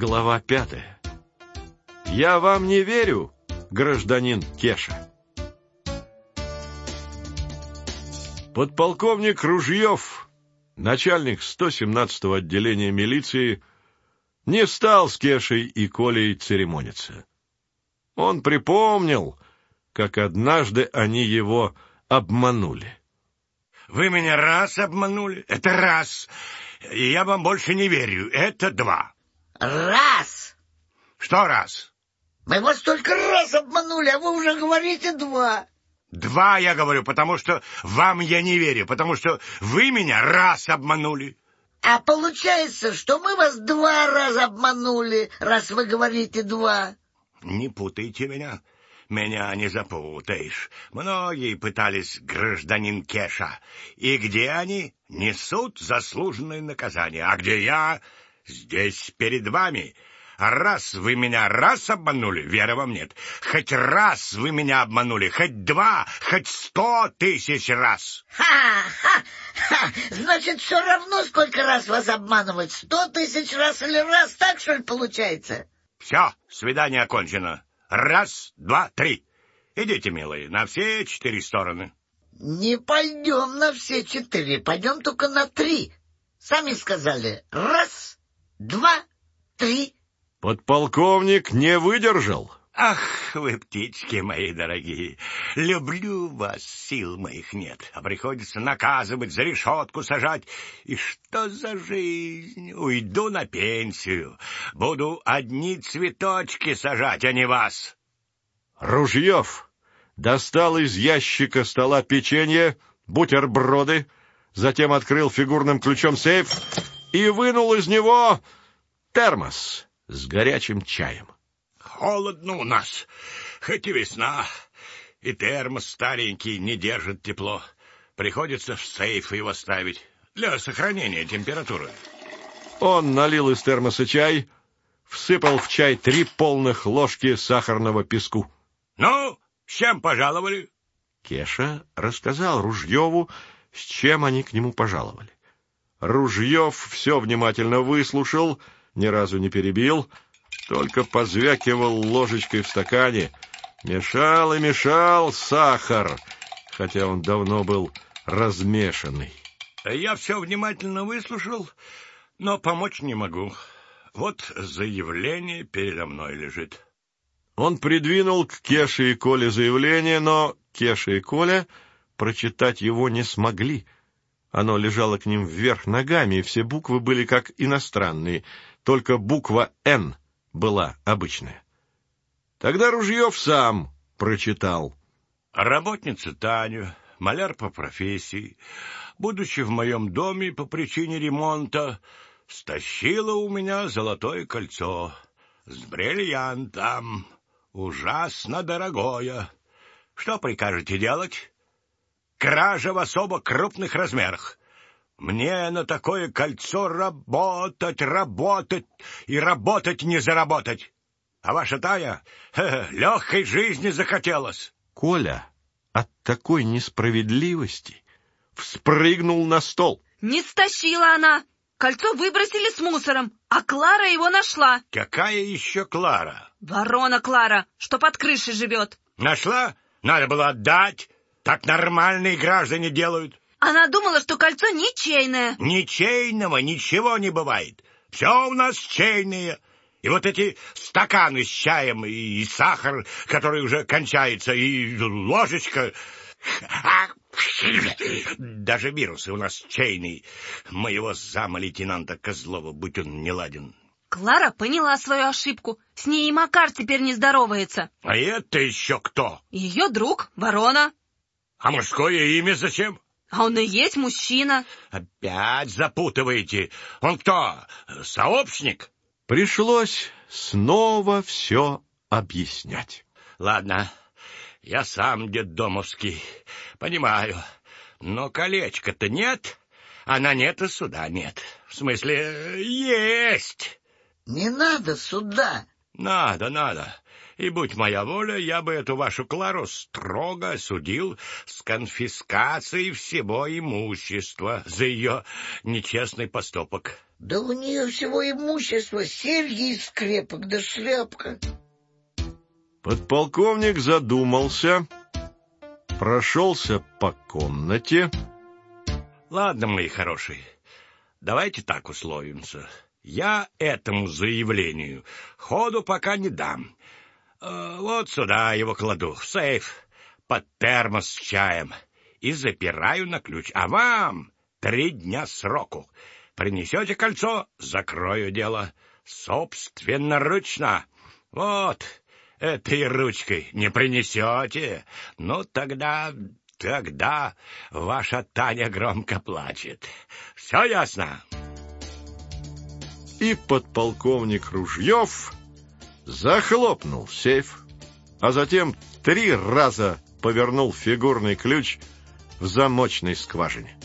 Глава 5. Я вам не верю, гражданин Кеша. Подполковник Ружьев, начальник 117-го отделения милиции, не стал с Кешей и Колей церемониться. Он припомнил, как однажды они его обманули. Вы меня раз обманули, это раз, и я вам больше не верю, это два. Раз! Что раз? Мы вас только раз обманули, а вы уже говорите два. Два, я говорю, потому что вам я не верю, потому что вы меня раз обманули. А получается, что мы вас 2 раза обманули, раз вы говорите два. Не путайте меня. Меня не запутаешь. Многие пытались, гражданин Кеша. И где они? Несут заслуженное наказание. А где я? Здесь перед вами. А раз вы меня раз обманули, веры вам нет. Хоть раз вы меня обманули, хоть 2, хоть 100 тысяч раз. Ха-ха-ха! Значит, все равно, сколько раз вас обманывать, 100 тысяч раз или раз, так что ли получается? Все, свидание окончено. 1, 2, 3. Идите, милые, на все 4 стороны. Не пойдем на все 4, пойдем только на 3. Сами сказали 1, 2, 3. Подполковник не выдержал. Ах, вы, птички мои дорогие, люблю вас, сил моих нет, а приходится наказывать, за решетку сажать. И что за жизнь? Уйду на пенсию, буду одни цветочки сажать, а не вас. Ружьев достал из ящика стола печенье, бутерброды, затем открыл фигурным ключом сейф и вынул из него термос с горячим чаем. Холодно у нас, хоть и весна, и термос старенький не держит тепло. Приходится в сейф его ставить для сохранения температуры. Он налил из термоса чай, всыпал в чай 3 полных ложки сахарного песку. Ну, с чем пожаловали? Кеша рассказал Ружьеву, с чем они к нему пожаловали. Ружьев все внимательно выслушал, ни разу не перебил, только позвякивал ложечкой в стакане, мешал и мешал сахар, хотя он давно был размешанный. Я все внимательно выслушал, но помочь не могу. Вот заявление передо мной лежит. Он придвинул к Кеше и Коле заявление, но Кеша и Коля прочитать его не смогли. Оно лежало к ним вверх ногами, и все буквы были как иностранные, только буква «Н» была обычная. Тогда Ружьев сам прочитал. Работницу Таню, маляр по профессии, будучи в моем доме по причине ремонта, стащила у меня золотое кольцо с бриллиантом, ужасно дорогое. Что прикажете делать? Кража в особо крупных размерах. Мне на такое кольцо работать и работать не заработать. А ваша Таня легкой жизни захотелось. Коля от такой несправедливости вспрыгнул на стол. Не стащила она. Кольцо выбросили с мусором, а Клара его нашла. Какая еще Клара? Ворона Клара, что под крышей живет. Нашла? Надо было отдать. Так нормальные граждане делают. Она думала, что кольцо ничейное. Ничейного ничего не бывает. Все у нас чейные. И вот эти стаканы с чаем и сахар, который уже кончается, и ложечка. Даже вирусы у нас чейные. Моего зама-лейтенанта Козлова, будь он неладен. Клара поняла свою ошибку. С ней и Макар теперь не здоровается. А это еще кто? Ее друг, Ворона. А мужское имя зачем? А он и есть мужчина. Опять запутываете. Он кто, сообщник? Пришлось снова все объяснять. Ладно, я сам детдомовский, понимаю. Но колечка-то нет, а на нет и суда нет. В смысле, есть. Не надо суда. Надо. И, будь моя воля, я бы эту вашу Клару строго осудил с конфискацией всего имущества за ее нечестный поступок. Да у нее всего имущества серьги из скрепок да шляпка. Подполковник задумался, прошелся по комнате. Ладно, мои хорошие, давайте так условимся. Я этому заявлению ходу пока не дам. Вот сюда его кладу, в сейф, под термос с чаем, и запираю на ключ. А вам 3 дня сроку. Принесете кольцо — закрою дело. Собственноручно. Вот, этой ручкой не принесете. Ну, тогда ваша Таня громко плачет. Все ясно? И подполковник Ружьев захлопнул сейф, а затем 3 раза повернул фигурный ключ в замочной скважине.